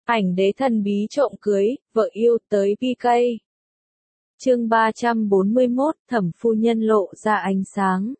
Ảnh đế thần bí trộm cưới, vợ yêu tới PK. Chương 341, Thẩm phu nhân lộ ra ánh sáng.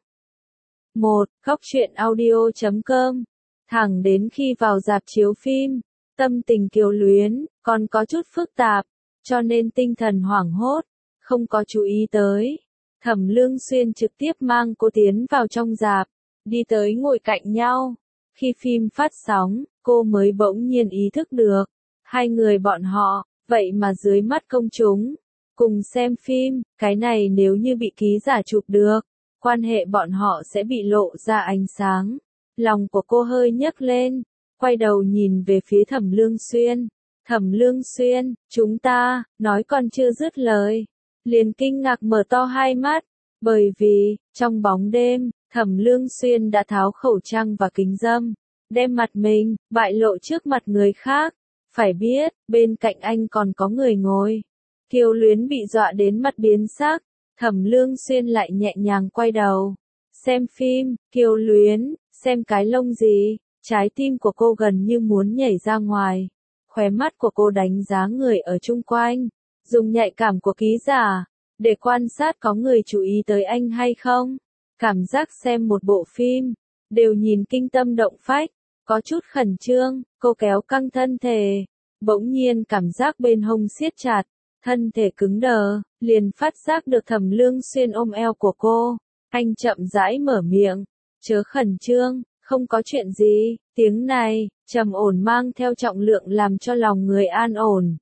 1. Góc truyện audio.com. Thẳng đến khi vào rạp chiếu phim, tâm tình Kiều Luyến còn có chút phức tạp, cho nên tinh thần hoảng hốt, không có chú ý tới. Thẩm Lương Xuyên trực tiếp mang cô tiến vào trong rạp, đi tới ngồi cạnh nhau. Khi phim phát sóng, cô mới bỗng nhiên ý thức được, hai người bọn họ, vậy mà dưới mắt công chúng, cùng xem phim, cái này nếu như bị ký giả chụp được, quan hệ bọn họ sẽ bị lộ ra ánh sáng. Lòng của cô hơi nhấc lên, quay đầu nhìn về phía Thẩm Lương Xuyên. Thẩm Lương Xuyên, chúng ta, nói còn chưa dứt lời, liền kinh ngạc mở to hai mắt, bởi vì, trong bóng đêm, Thẩm Lương Xuyên đã tháo khẩu trang và kính râm, đem mặt mình, bại lộ trước mặt người khác. Phải biết, bên cạnh anh còn có người ngồi. Kiều Luyến bị dọa đến mặt biến sắc, Thẩm Lương Xuyên lại nhẹ nhàng quay đầu. Xem phim, Kiều Luyến, xem cái lông gì, trái tim của cô gần như muốn nhảy ra ngoài. Khóe mắt của cô đánh giá người ở chung quanh, dùng nhạy cảm của ký giả, để quan sát có người chú ý tới anh hay không. Cảm giác xem một bộ phim, đều nhìn kinh tâm động phách, có chút khẩn trương, cô kéo căng thân thể. Bỗng nhiên cảm giác bên hông siết chặt, thân thể cứng đờ, liền phát giác được Thẩm Lương Xuyên ôm eo của cô. Anh chậm rãi mở miệng, chớ khẩn trương, không có chuyện gì, tiếng này, trầm ổn mang theo trọng lượng làm cho lòng người an ổn.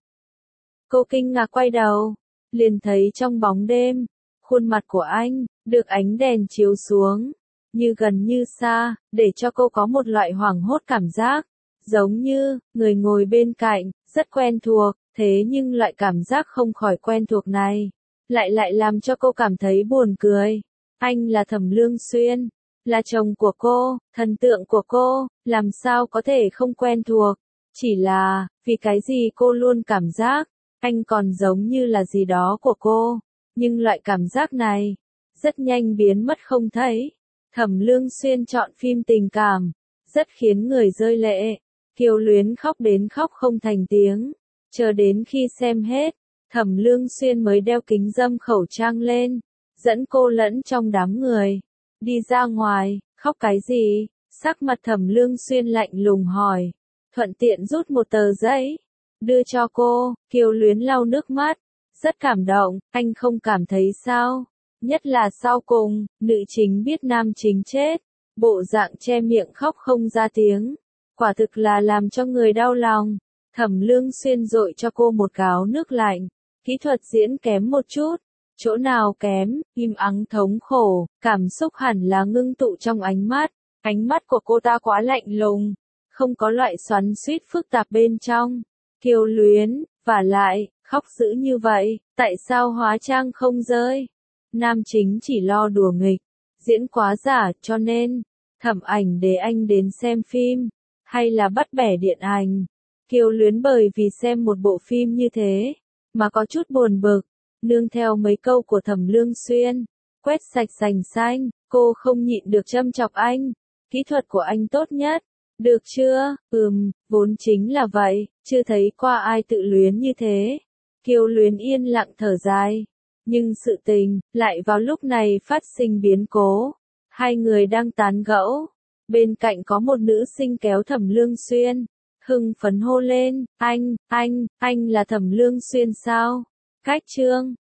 Cô kinh ngạc quay đầu, liền thấy trong bóng đêm, khuôn mặt của anh, được ánh đèn chiếu xuống, như gần như xa, để cho cô có một loại hoảng hốt cảm giác, giống như, người ngồi bên cạnh, rất quen thuộc, thế nhưng loại cảm giác không khỏi quen thuộc này, lại làm cho cô cảm thấy buồn cười. Anh là Thẩm Lương Xuyên, là chồng của cô, thần tượng của cô, làm sao có thể không quen thuộc, chỉ là, vì cái gì cô luôn cảm giác, anh còn giống như là gì đó của cô, nhưng loại cảm giác này, rất nhanh biến mất không thấy. Thẩm Lương Xuyên chọn phim tình cảm, rất khiến người rơi lệ. Kiều Luyến khóc đến khóc không thành tiếng, chờ đến khi xem hết, Thẩm Lương Xuyên mới đeo kính râm khẩu trang lên, dẫn cô lẫn trong đám người, đi ra ngoài. Khóc cái gì? Sắc mặt Thẩm Lương Xuyên lạnh lùng hỏi, thuận tiện rút một tờ giấy, đưa cho cô. Kiều Luyến lau nước mắt, rất cảm động, anh không cảm thấy sao? Nhất là sau cùng, nữ chính biết nam chính chết, bộ dạng che miệng khóc không ra tiếng, quả thực là làm cho người đau lòng. Thẩm Lương Xuyên dội cho cô một gáo nước lạnh, kỹ thuật diễn kém một chút, chỗ nào kém, im ắng thống khổ, cảm xúc hẳn là ngưng tụ trong ánh mắt của cô ta quá lạnh lùng, không có loại xoắn xuýt phức tạp bên trong. Kiều Luyến, vả lại, khóc dữ như vậy, tại sao hóa trang không rơi? Nam chính chỉ lo đùa nghịch, diễn quá giả, cho nên, Thẩm Ảnh để anh đến xem phim, hay là bắt bẻ điện ảnh. Kiều Luyến bởi vì xem một bộ phim như thế, mà có chút buồn bực, nương theo mấy câu của Thẩm Lương Xuyên, quét sạch sành xanh, cô không nhịn được châm chọc anh, kỹ thuật của anh tốt nhất, được chưa? Vốn chính là vậy, chưa thấy qua ai tự luyến như thế. Kiều Luyến yên lặng thở dài. Nhưng sự tình, lại vào lúc này phát sinh biến cố. Hai người đang tán gẫu. Bên cạnh có một nữ sinh kéo Thẩm Lương Xuyên. Hưng phấn hô lên, anh là Thẩm Lương Xuyên sao? Cách chương,